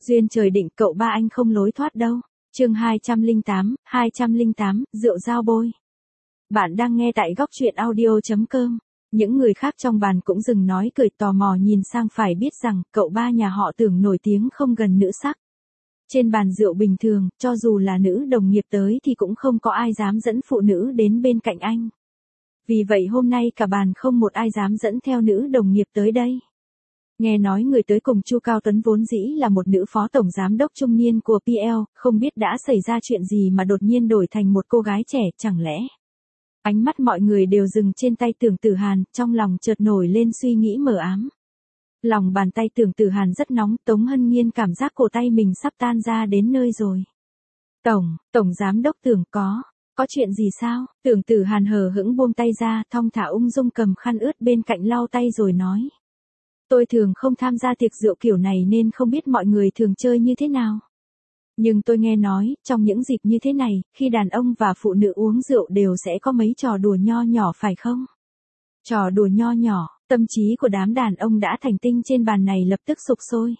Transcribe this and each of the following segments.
Duyên trời định cậu ba anh không lối thoát đâu. Chương 208, rượu dao bôi. Bạn đang nghe tại góc truyện audio.com. Những người khác trong bàn cũng dừng nói cười tò mò nhìn sang, phải biết rằng cậu ba nhà họ Tưởng nổi tiếng không gần nữ sắc. Trên bàn rượu bình thường, cho dù là nữ đồng nghiệp tới thì cũng không có ai dám dẫn phụ nữ đến bên cạnh anh. Vì vậy hôm nay cả bàn không một ai dám dẫn theo nữ đồng nghiệp tới đây. Nghe nói người tới cùng Chu Cao Tuấn vốn dĩ là một nữ phó tổng giám đốc trung niên của PL, không biết đã xảy ra chuyện gì mà đột nhiên đổi thành một cô gái trẻ, chẳng lẽ. Ánh mắt mọi người đều dừng trên tay Tưởng Tử Hàn, trong lòng chợt nổi lên suy nghĩ mờ ám. Lòng bàn tay Tưởng Tử Hàn rất nóng, Tống Hân Nhiên cảm giác cổ tay mình sắp tan ra đến nơi rồi. Tổng giám đốc Tưởng có chuyện gì sao? Tưởng Tử Hàn hờ hững buông tay ra, thong thả ung dung cầm khăn ướt bên cạnh lau tay rồi nói. Tôi thường không tham gia tiệc rượu kiểu này nên không biết mọi người thường chơi như thế nào. Nhưng tôi nghe nói, trong những dịp như thế này, khi đàn ông và phụ nữ uống rượu đều sẽ có mấy trò đùa nho nhỏ phải không? Trò đùa nho nhỏ, tâm trí của đám đàn ông đã thành tinh trên bàn này lập tức sục sôi.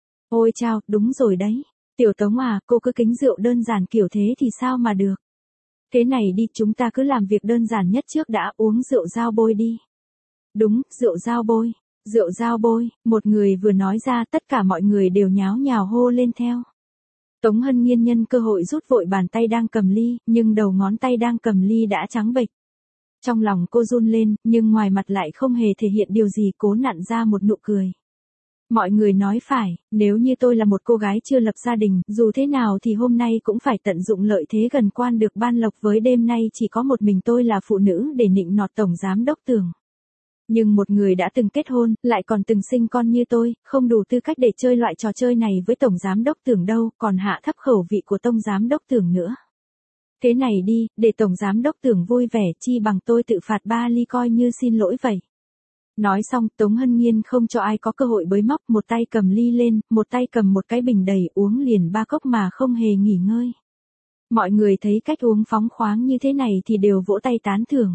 Ôi chao, đúng rồi đấy. Tiểu Tống à, cô cứ kính rượu đơn giản kiểu thế thì sao mà được. Thế này đi, chúng ta cứ làm việc đơn giản nhất trước đã, uống rượu dao bôi đi. Đúng, rượu dao bôi. Rượu dao bôi, một người vừa nói ra tất cả mọi người đều nháo nhào hô lên theo. Tống Hân Nhiên nhân cơ hội rút vội bàn tay đang cầm ly, nhưng đầu ngón tay đang cầm ly đã trắng bệch. Trong lòng cô run lên, nhưng ngoài mặt lại không hề thể hiện điều gì, cố nặn ra một nụ cười. Mọi người nói phải, nếu như tôi là một cô gái chưa lập gia đình, dù thế nào thì hôm nay cũng phải tận dụng lợi thế gần quan được ban lộc, với đêm nay chỉ có một mình tôi là phụ nữ để nịnh nọt tổng giám đốc Tưởng. Nhưng một người đã từng kết hôn, lại còn từng sinh con như tôi, không đủ tư cách để chơi loại trò chơi này với tổng giám đốc Tưởng đâu, còn hạ thấp khẩu vị của tổng giám đốc Tưởng nữa. Thế này đi, để tổng giám đốc Tưởng vui vẻ, chi bằng tôi tự phạt 3 ly coi như xin lỗi vậy. Nói xong, Tống Hân Nhiên không cho ai có cơ hội bới móc, một tay cầm ly lên, một tay cầm một cái bình đầy, uống liền 3 cốc mà không hề nghỉ ngơi. Mọi người thấy cách uống phóng khoáng như thế này thì đều vỗ tay tán thưởng.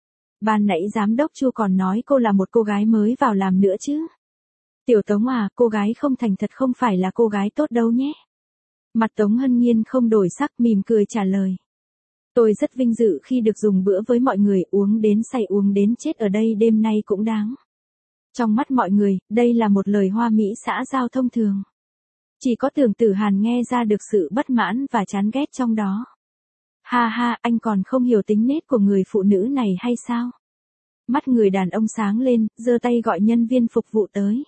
Ban nãy giám đốc Chu còn nói cô là một cô gái mới vào làm nữa chứ. Tiểu Tống à, cô gái không thành thật không phải là cô gái tốt đâu nhé. Mặt Tống Hân Nhiên không đổi sắc, mỉm cười trả lời. Tôi rất vinh dự khi được dùng bữa với mọi người, uống đến say uống đến chết ở đây đêm nay cũng đáng. Trong mắt mọi người, đây là một lời hoa mỹ xã giao thông thường. Chỉ có Tưởng Tử Hàn nghe ra được sự bất mãn và chán ghét trong đó. Ha ha, anh còn không hiểu tính nết của người phụ nữ này hay sao? Mắt người đàn ông sáng lên, giơ tay gọi nhân viên phục vụ tới.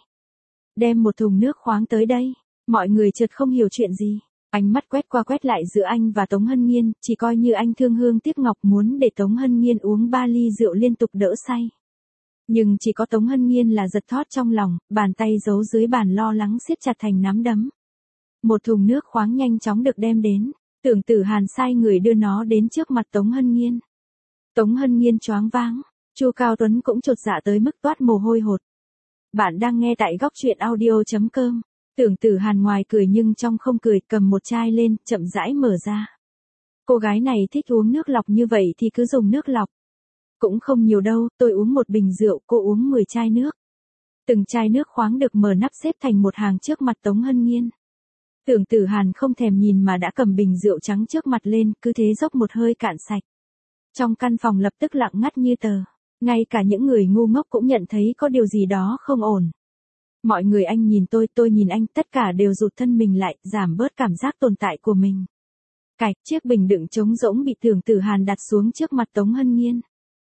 Đem một thùng nước khoáng tới đây. Mọi người chợt không hiểu chuyện gì. Ánh mắt quét qua quét lại giữa anh và Tống Hân Nhiên, chỉ coi như anh thương hương tiếc ngọc muốn để Tống Hân Nhiên uống 3 ly rượu liên tục đỡ say. Nhưng chỉ có Tống Hân Nhiên là giật thót trong lòng, bàn tay giấu dưới bàn lo lắng siết chặt thành nắm đấm. Một thùng nước khoáng nhanh chóng được đem đến. Tưởng Tử Hàn sai người đưa nó đến trước mặt Tống Hân Nhiên. Tống Hân Nhiên choáng váng, Chu Cao Tuấn cũng chột dạ tới mức toát mồ hôi hột. Bạn đang nghe tại góc truyện audio.com. Tưởng Tử Hàn ngoài cười nhưng trong không cười, cầm một chai lên, chậm rãi mở ra. Cô gái này thích uống nước lọc như vậy thì cứ dùng nước lọc. Cũng không nhiều đâu, tôi uống một bình rượu, cô uống 10 chai nước. Từng chai nước khoáng được mở nắp xếp thành một hàng trước mặt Tống Hân Nhiên. Tưởng Tử Hàn không thèm nhìn mà đã cầm bình rượu trắng trước mặt lên, cứ thế dốc một hơi cạn sạch. Trong căn phòng lập tức lặng ngắt như tờ. Ngay cả những người ngu ngốc cũng nhận thấy có điều gì đó không ổn. Mọi người anh nhìn tôi nhìn anh, tất cả đều rụt thân mình lại, giảm bớt cảm giác tồn tại của mình. Cạch, chiếc bình đựng trống rỗng bị Tưởng Tử Hàn đặt xuống trước mặt Tống Hân Nhiên.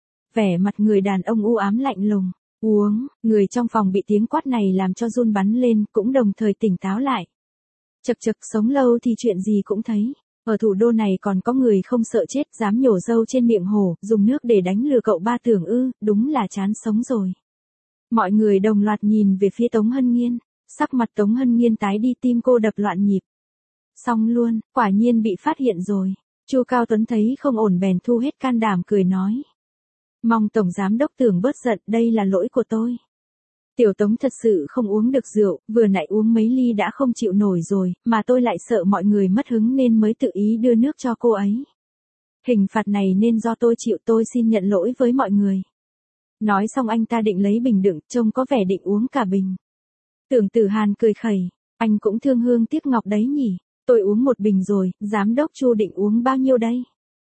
Vẻ mặt người đàn ông u ám lạnh lùng. Uống, người trong phòng bị tiếng quát này làm cho run bắn lên, cũng đồng thời tỉnh táo lại. Chậc chậc, sống lâu thì chuyện gì cũng thấy. Ở thủ đô này còn có người không sợ chết, dám nhổ râu trên miệng hổ, dùng nước để đánh lừa cậu ba Tưởng ư, đúng là chán sống rồi. Mọi người đồng loạt nhìn về phía Tống Hân Nhiên, sắc mặt Tống Hân Nhiên tái đi, tim cô đập loạn nhịp. Xong luôn, quả nhiên bị phát hiện rồi. Chu Cao Tuấn thấy không ổn bèn thu hết can đảm cười nói. Mong tổng giám đốc Tưởng bớt giận, đây là lỗi của tôi. Tiểu Tống thật sự không uống được rượu, vừa nãy uống mấy ly đã không chịu nổi rồi, mà tôi lại sợ mọi người mất hứng nên mới tự ý đưa nước cho cô ấy. Hình phạt này nên do tôi chịu, tôi xin nhận lỗi với mọi người. Nói xong anh ta định lấy bình đựng, trông có vẻ định uống cả bình. Tưởng Tử Hàn cười khẩy, Anh cũng thương hương tiếc ngọc đấy nhỉ, tôi uống một bình rồi, giám đốc Chu định uống bao nhiêu đây?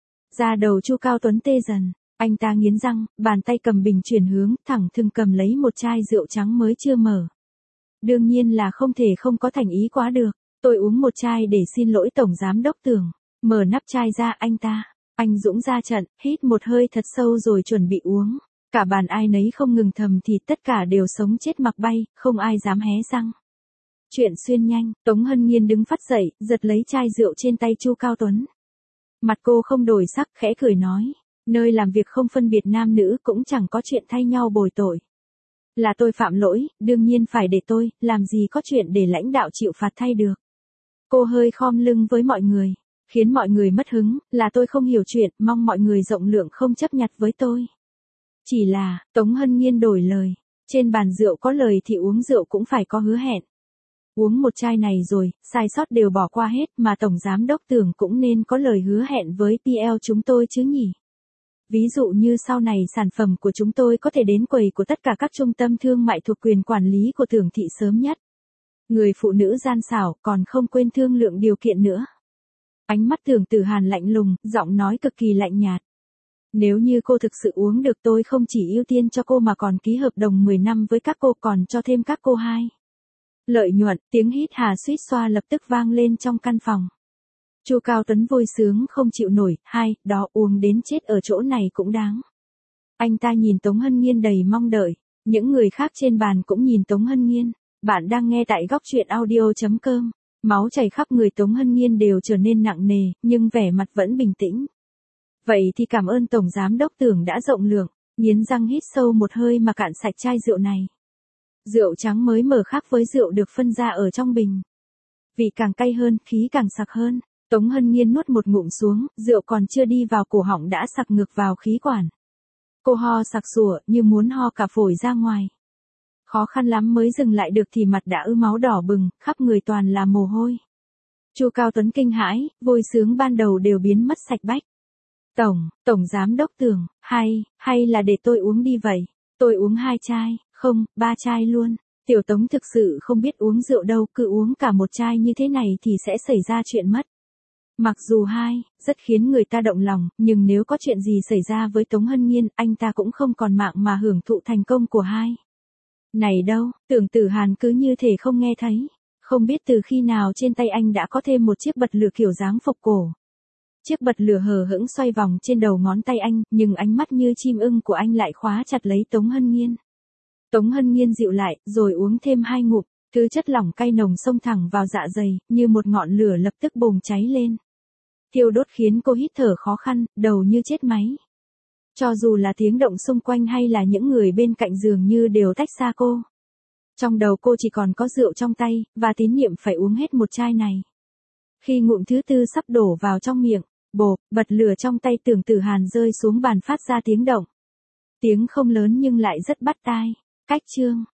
Da đầu Chu Cao Tuấn tê dần, anh ta nghiến răng, bàn tay cầm bình chuyển hướng, thẳng thừng cầm lấy một chai rượu trắng mới chưa mở. Đương nhiên là không thể không có thành ý quá được, tôi uống một chai để xin lỗi Tổng Giám Đốc Tưởng. Mở nắp chai ra anh Dũng ra trận, hít một hơi thật sâu rồi chuẩn bị uống. Cả bàn ai nấy không ngừng thầm thì tất cả đều sống chết mặc bay, không ai dám hé răng. Chuyện xuyên nhanh, Tống Hân Nhiên đứng phắt dậy, giật lấy chai rượu trên tay Chu Cao Tuấn. Mặt cô không đổi sắc, khẽ cười nói, nơi làm việc không phân biệt nam nữ cũng chẳng có chuyện thay nhau bồi tội. Là tôi phạm lỗi, đương nhiên phải để tôi, làm gì có chuyện để lãnh đạo chịu phạt thay được. Cô hơi khom lưng với mọi người, khiến mọi người mất hứng, là tôi không hiểu chuyện, mong mọi người rộng lượng không chấp nhặt với tôi. Chỉ là, Tống Hân Nhiên đổi lời, trên bàn rượu có lời thì uống rượu cũng phải có hứa hẹn. Uống một chai này rồi, sai sót đều bỏ qua hết mà Tổng Giám Đốc Tưởng cũng nên có lời hứa hẹn với PL chúng tôi chứ nhỉ. Ví dụ như sau này sản phẩm của chúng tôi có thể đến quầy của tất cả các trung tâm thương mại thuộc quyền quản lý của Tưởng thị sớm nhất. Người phụ nữ gian xảo còn không quên thương lượng điều kiện nữa. Ánh mắt Tưởng Tử Hàn lạnh lùng, giọng nói cực kỳ lạnh nhạt. Nếu như cô thực sự uống được tôi không chỉ ưu tiên cho cô mà còn ký hợp đồng 10 năm với các cô còn cho thêm các cô 2. Lợi nhuận, tiếng hít hà suýt xoa lập tức vang lên trong căn phòng. Chu Cao Tuấn vui sướng không chịu nổi, đó uống đến chết ở chỗ này cũng đáng. Anh ta nhìn Tống Hân Nhiên đầy mong đợi, những người khác trên bàn cũng nhìn Tống Hân Nhiên. Bạn đang nghe tại góc truyện audio.com. Máu chảy khắp người Tống Hân Nhiên đều trở nên nặng nề, nhưng vẻ mặt vẫn bình tĩnh. Vậy thì cảm ơn Tổng Giám Đốc Tưởng đã rộng lượng, nghiến răng hít sâu một hơi mà cạn sạch chai rượu này. Rượu trắng mới mở khác với rượu được phân ra ở trong bình. Vị càng cay hơn, khí càng sặc hơn. Tống Hân Nhiên nuốt một ngụm xuống, rượu còn chưa đi vào cổ họng đã sặc ngược vào khí quản. Cô ho sặc sủa như muốn ho cả phổi ra ngoài. Khó khăn lắm mới dừng lại được thì mặt đã ứ máu đỏ bừng, khắp người toàn là mồ hôi. Chu Cao Tuấn kinh hãi, vui sướng ban đầu đều biến mất sạch bách. Tổng Giám Đốc Tưởng, hay là để tôi uống đi vậy? Tôi uống 2 chai, không, 3 chai luôn. Tiểu Tống thực sự không biết uống rượu đâu, cứ uống cả một chai như thế này thì sẽ xảy ra chuyện mất. Mặc dù rất khiến người ta động lòng, nhưng nếu có chuyện gì xảy ra với Tống Hân Nhiên, anh ta cũng không còn mạng mà hưởng thụ thành công của Này đâu, Tưởng Tử Hàn cứ như thể không nghe thấy. Không biết từ khi nào trên tay anh đã có thêm một chiếc bật lửa kiểu dáng phục cổ. Chiếc bật lửa hờ hững xoay vòng trên đầu ngón tay anh, nhưng ánh mắt như chim ưng của anh lại khóa chặt lấy Tống Hân Nhiên. Tống Hân Nhiên dịu lại, rồi uống thêm 2 ngụm, thứ chất lỏng cay nồng xông thẳng vào dạ dày, như một ngọn lửa lập tức bùng cháy lên. Thiêu đốt khiến cô hít thở khó khăn, đầu như chết máy. Cho dù là tiếng động xung quanh hay là những người bên cạnh dường như đều tách xa cô. Trong đầu cô chỉ còn có rượu trong tay, và tín niệm phải uống hết một chai này. Khi ngụm thứ 4 sắp đổ vào trong miệng, bật lửa trong tay Tưởng Tử Hàn rơi xuống bàn phát ra tiếng động. Tiếng không lớn nhưng lại rất bắt tai. Cách chương.